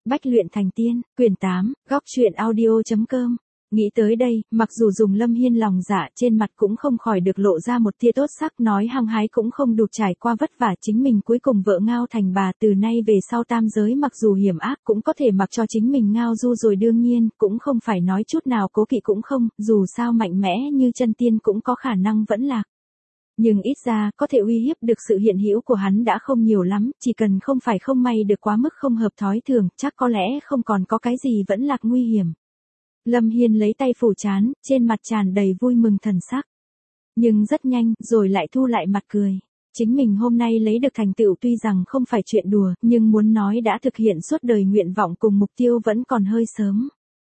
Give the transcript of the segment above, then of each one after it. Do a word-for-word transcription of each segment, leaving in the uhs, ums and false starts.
Bách luyện thành tiên, quyển tám, góc truyện audio chấm com. Nghĩ tới đây, mặc dù dùng Lâm Hiên lòng dạ, trên mặt cũng không khỏi được lộ ra một tia tốt sắc, nói hăng hái cũng không đủ, trải qua vất vả chính mình cuối cùng vợ ngao thành bà, từ nay về sau tam giới mặc dù hiểm ác cũng có thể mặc cho chính mình ngao du, rồi đương nhiên, cũng không phải nói chút nào cố kỵ cũng không, dù sao mạnh mẽ như chân tiên cũng có khả năng vẫn lạc. Nhưng ít ra, có thể uy hiếp được sự hiện hữu của hắn đã không nhiều lắm, chỉ cần không phải không may được quá mức không hợp thói thường, chắc có lẽ không còn có cái gì vẫn lạc nguy hiểm. Lâm Hiên lấy tay phủ trán, trên mặt tràn đầy vui mừng thần sắc. Nhưng rất nhanh, rồi lại thu lại mặt cười. Chính mình hôm nay lấy được thành tựu tuy rằng không phải chuyện đùa, nhưng muốn nói đã thực hiện suốt đời nguyện vọng cùng mục tiêu vẫn còn hơi sớm.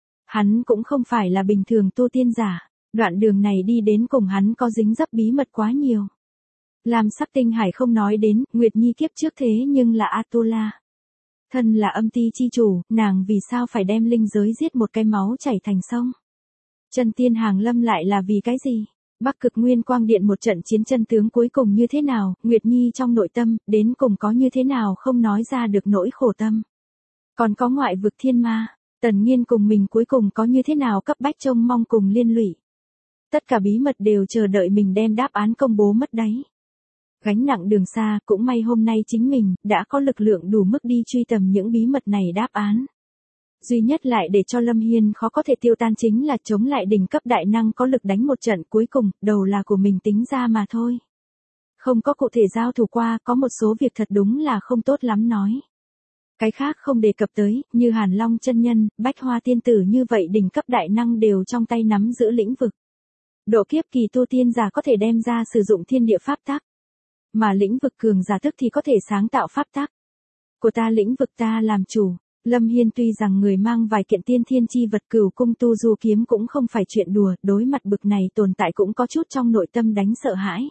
Hắn cũng không phải là bình thường tu tiên giả. Đoạn đường này đi đến cùng hắn có dính dấp bí mật quá nhiều. Lam Sắc Tinh Hải không nói đến, Nguyệt Nhi kiếp trước thế nhưng là Atula. Thân là âm ti chi chủ, nàng vì sao phải đem linh giới giết một cái máu chảy thành sông? Chân tiên hàng lâm lại là vì cái gì? Bắc Cực Nguyên Quang Điện một trận chiến chân tướng cuối cùng như thế nào? Nguyệt Nhi trong nội tâm, đến cùng có như thế nào không nói ra được nỗi khổ tâm. Còn có ngoại vực thiên ma, Tần Nghiên cùng mình cuối cùng có như thế nào cấp bách trông mong cùng liên lụy. Tất cả bí mật đều chờ đợi mình đem đáp án công bố mất đấy. Gánh nặng đường xa, cũng may hôm nay chính mình đã có lực lượng đủ mức đi truy tầm những bí mật này đáp án. Duy nhất lại để cho Lâm Hiên khó có thể tiêu tan chính là chống lại đỉnh cấp đại năng có lực đánh một trận, cuối cùng, đầu là của mình tính ra mà thôi. Không có cụ thể giao thủ qua, có một số việc thật đúng là không tốt lắm nói. Cái khác không đề cập tới, như Hàn Long chân nhân, Bách Hoa tiên tử như vậy đỉnh cấp đại năng đều trong tay nắm giữ lĩnh vực. Độ kiếp kỳ tu tiên giả có thể đem ra sử dụng thiên địa pháp tắc. Mà lĩnh vực cường giả thức thì có thể sáng tạo pháp tắc. Của ta lĩnh vực ta làm chủ. Lâm Hiên tuy rằng người mang vài kiện tiên thiên chi vật, Cửu cung tu du kiếm cũng không phải chuyện đùa, đối mặt bực này tồn tại cũng có chút trong nội tâm đánh sợ hãi.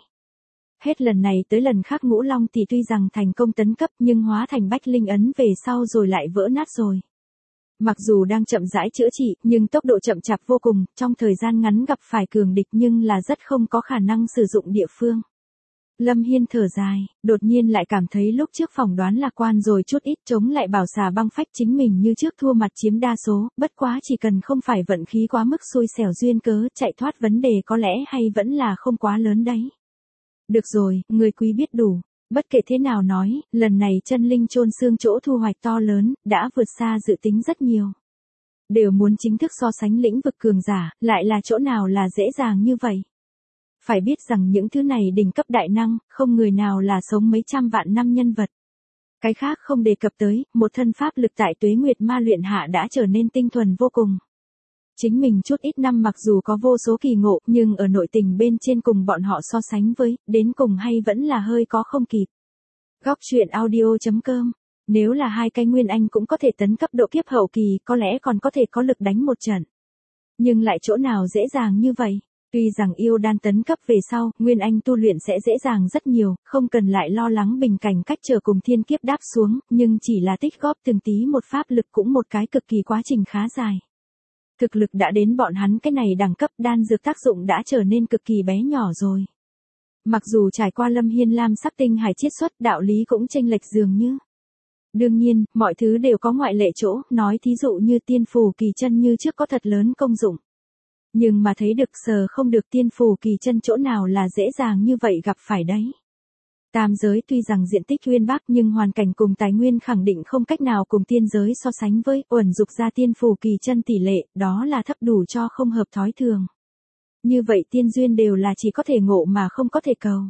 Hết lần này tới lần khác Ngũ Long thì tuy rằng thành công tấn cấp nhưng hóa thành bách linh ấn về sau rồi lại vỡ nát rồi. Mặc dù đang chậm rãi chữa trị, nhưng tốc độ chậm chạp vô cùng, trong thời gian ngắn gặp phải cường địch nhưng là rất không có khả năng sử dụng địa phương. Lâm Hiên thở dài, đột nhiên lại cảm thấy lúc trước phỏng đoán lạc quan rồi chút ít, chống lại bảo xà băng phách chính mình như trước thua mặt chiếm đa số, bất quá chỉ cần không phải vận khí quá mức xui xẻo duyên cớ, chạy thoát vấn đề có lẽ hay vẫn là không quá lớn đấy. Được rồi, người quý biết đủ. Bất kể thế nào nói, lần này chân linh chôn xương chỗ thu hoạch to lớn, đã vượt xa dự tính rất nhiều. Đều muốn chính thức so sánh lĩnh vực cường giả, lại là chỗ nào là dễ dàng như vậy. Phải biết rằng những thứ này đỉnh cấp đại năng, không người nào là sống mấy trăm vạn năm nhân vật. Cái khác không đề cập tới, một thân pháp lực tại Tuế Nguyệt Ma luyện hạ đã trở nên tinh thuần vô cùng. Chính mình chút ít năm mặc dù có vô số kỳ ngộ, nhưng ở nội tình bên trên cùng bọn họ so sánh với, đến cùng hay vẫn là hơi có không kịp. Góc truyện audio chấm com. Nếu là hai cái Nguyên Anh cũng có thể tấn cấp độ kiếp hậu kỳ, có lẽ còn có thể có lực đánh một trận. Nhưng lại chỗ nào dễ dàng như vậy? Tuy rằng yêu đan tấn cấp về sau, Nguyên Anh tu luyện sẽ dễ dàng rất nhiều, không cần lại lo lắng bình cảnh cách trở cùng thiên kiếp đáp xuống, nhưng chỉ là tích góp từng tí một pháp lực cũng một cái cực kỳ quá trình khá dài. Thực lực đã đến bọn hắn cái này đẳng cấp, đan dược tác dụng đã trở nên cực kỳ bé nhỏ rồi. Mặc dù trải qua Lâm Hiên Lam Sắc Tinh Hải chiết xuất, đạo lý cũng chênh lệch dường như. Đương nhiên, mọi thứ đều có ngoại lệ chỗ, nói thí dụ như tiên phù kỳ chân như trước có thật lớn công dụng. Nhưng mà thấy được sờ không được tiên phù kỳ chân chỗ nào là dễ dàng như vậy gặp phải đấy. Tam giới tuy rằng diện tích uyên bác nhưng hoàn cảnh cùng tài nguyên khẳng định không cách nào cùng tiên giới so sánh với, uẩn dục ra tiên phù kỳ chân tỷ lệ, đó là thấp đủ cho không hợp thói thường. Như vậy tiên duyên đều là chỉ có thể ngộ mà không có thể cầu.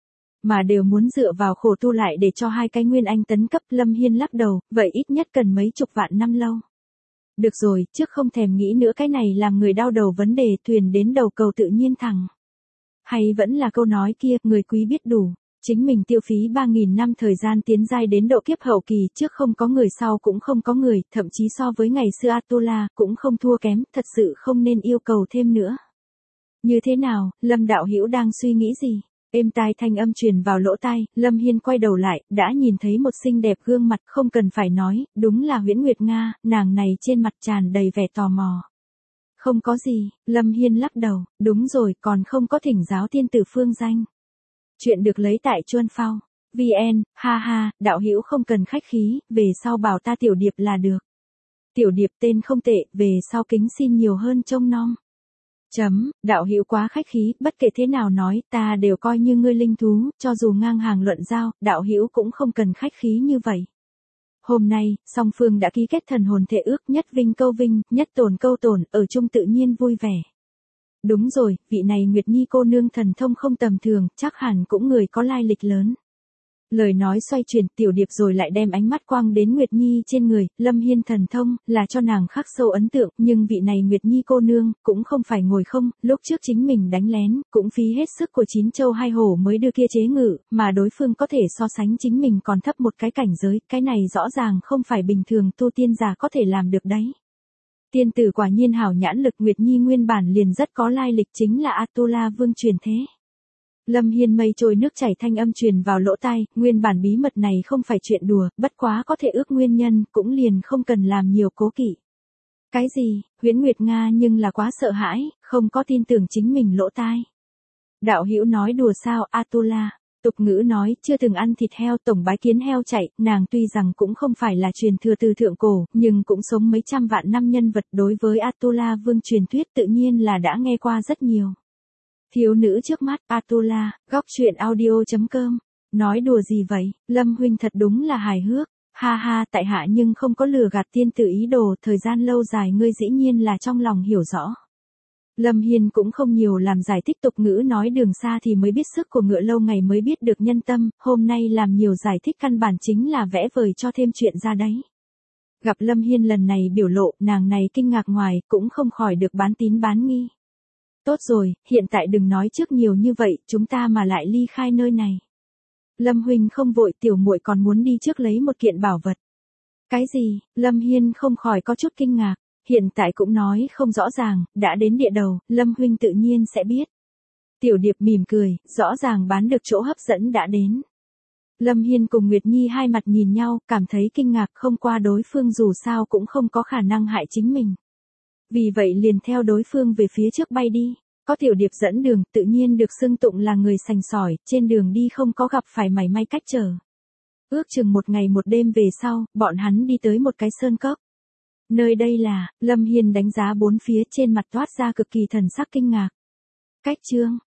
Mà đều muốn dựa vào khổ tu lại để cho hai cái Nguyên Anh tấn cấp. Lâm Hiên lắc đầu, vậy ít nhất cần mấy chục vạn năm lâu. Được rồi, trước không thèm nghĩ nữa, cái này làm người đau đầu vấn đề, thuyền đến đầu cầu tự nhiên thẳng. Hay vẫn là câu nói kia, người quý biết đủ. Chính mình tiêu phí ba nghìn năm thời gian tiến giai đến độ kiếp hậu kỳ, trước không có người sau cũng không có người, thậm chí so với ngày xưa Atula, cũng không thua kém, thật sự không nên yêu cầu thêm nữa. Như thế nào, Lâm đạo hữu đang suy nghĩ gì? Êm tai thanh âm truyền vào lỗ tai, Lâm Hiên quay đầu lại, đã nhìn thấy một xinh đẹp gương mặt, không cần phải nói, đúng là Huyễn Nguyệt Nga, nàng này trên mặt tràn đầy vẻ tò mò. Không có gì, Lâm Hiên lắc đầu, đúng rồi, còn không có thỉnh giáo tiên tử phương danh. Chuyện được lấy tại Chuân Phao. vê en, ha ha, đạo hữu không cần khách khí, về sau bảo ta Tiểu Điệp là được. Tiểu Điệp tên không tệ, về sau kính xin nhiều hơn trông nom. Chấm, đạo hữu quá khách khí, bất kể thế nào nói, ta đều coi như ngươi linh thú, cho dù ngang hàng luận giao, đạo hữu cũng không cần khách khí như vậy. Hôm nay, song phương đã ký kết thần hồn thệ ước, nhất vinh câu vinh, nhất tổn câu tổn, ở chung tự nhiên vui vẻ. Đúng rồi, vị này Nguyệt Nhi cô nương thần thông không tầm thường, chắc hẳn cũng người có lai lịch lớn. Lời nói xoay chuyển, Tiểu Điệp rồi lại đem ánh mắt quang đến Nguyệt Nhi trên người, Lâm Hiên thần thông, là cho nàng khắc sâu ấn tượng, nhưng vị này Nguyệt Nhi cô nương, cũng không phải ngồi không, lúc trước chính mình đánh lén, cũng phí hết sức của chín châu hai hổ mới đưa kia chế ngự, mà đối phương có thể so sánh chính mình còn thấp một cái cảnh giới, cái này rõ ràng không phải bình thường tu tiên giả có thể làm được đấy. Tiên tử quả nhiên hảo nhãn lực, Nguyệt Nhi nguyên bản liền rất có lai lịch, chính là Atula Vương truyền thế. Lâm Hiên mây trôi nước chảy thanh âm truyền vào lỗ tai, nguyên bản bí mật này không phải chuyện đùa, bất quá có thể ước nguyên nhân, cũng liền không cần làm nhiều cố kỵ. Cái gì? Huyễn Nguyệt Nga nhưng là quá sợ hãi, không có tin tưởng chính mình lỗ tai. Đạo hữu nói đùa sao? Atula, tục ngữ nói, chưa từng ăn thịt heo, tổng bái kiến heo chạy, nàng tuy rằng cũng không phải là truyền thừa từ thượng cổ, nhưng cũng sống mấy trăm vạn năm nhân vật, đối với Atula Vương truyền thuyết tự nhiên là đã nghe qua rất nhiều. Thiếu nữ trước mắt, Atula, góc truyện audio chấm com. Nói đùa gì vậy, Lâm huynh thật đúng là hài hước, ha ha, tại hạ nhưng không có lừa gạt tiên tử ý đồ, thời gian lâu dài ngươi dĩ nhiên là trong lòng hiểu rõ. Lâm Hiên cũng không nhiều làm giải thích, tục ngữ nói đường xa thì mới biết sức của ngựa, lâu ngày mới biết được nhân tâm, hôm nay làm nhiều giải thích căn bản chính là vẽ vời cho thêm chuyện ra đấy. Gặp Lâm Hiên lần này biểu lộ, nàng này kinh ngạc ngoài, cũng không khỏi được bán tín bán nghi. Tốt rồi, hiện tại đừng nói trước nhiều như vậy, chúng ta mà lại ly khai nơi này. Lâm huynh không vội, tiểu muội còn muốn đi trước lấy một kiện bảo vật. Cái gì? Lâm Hiên không khỏi có chút kinh ngạc, hiện tại cũng nói không rõ ràng, đã đến địa đầu, Lâm huynh tự nhiên sẽ biết. Tiểu Điệp mỉm cười, rõ ràng bán được chỗ hấp dẫn đã đến. Lâm Hiên cùng Nguyệt Nhi hai mặt nhìn nhau, cảm thấy kinh ngạc, không qua đối phương dù sao cũng không có khả năng hại chính mình. Vì vậy liền theo đối phương về phía trước bay đi, có Tiểu Điệp dẫn đường, tự nhiên được xưng tụng là người sành sỏi, trên đường đi không có gặp phải mảy may cách trở. Ước chừng một ngày một đêm về sau, bọn hắn đi tới một cái sơn cốc. Nơi đây là, Lâm Hiên đánh giá bốn phía, trên mặt toát ra cực kỳ thần sắc kinh ngạc. Cách chương,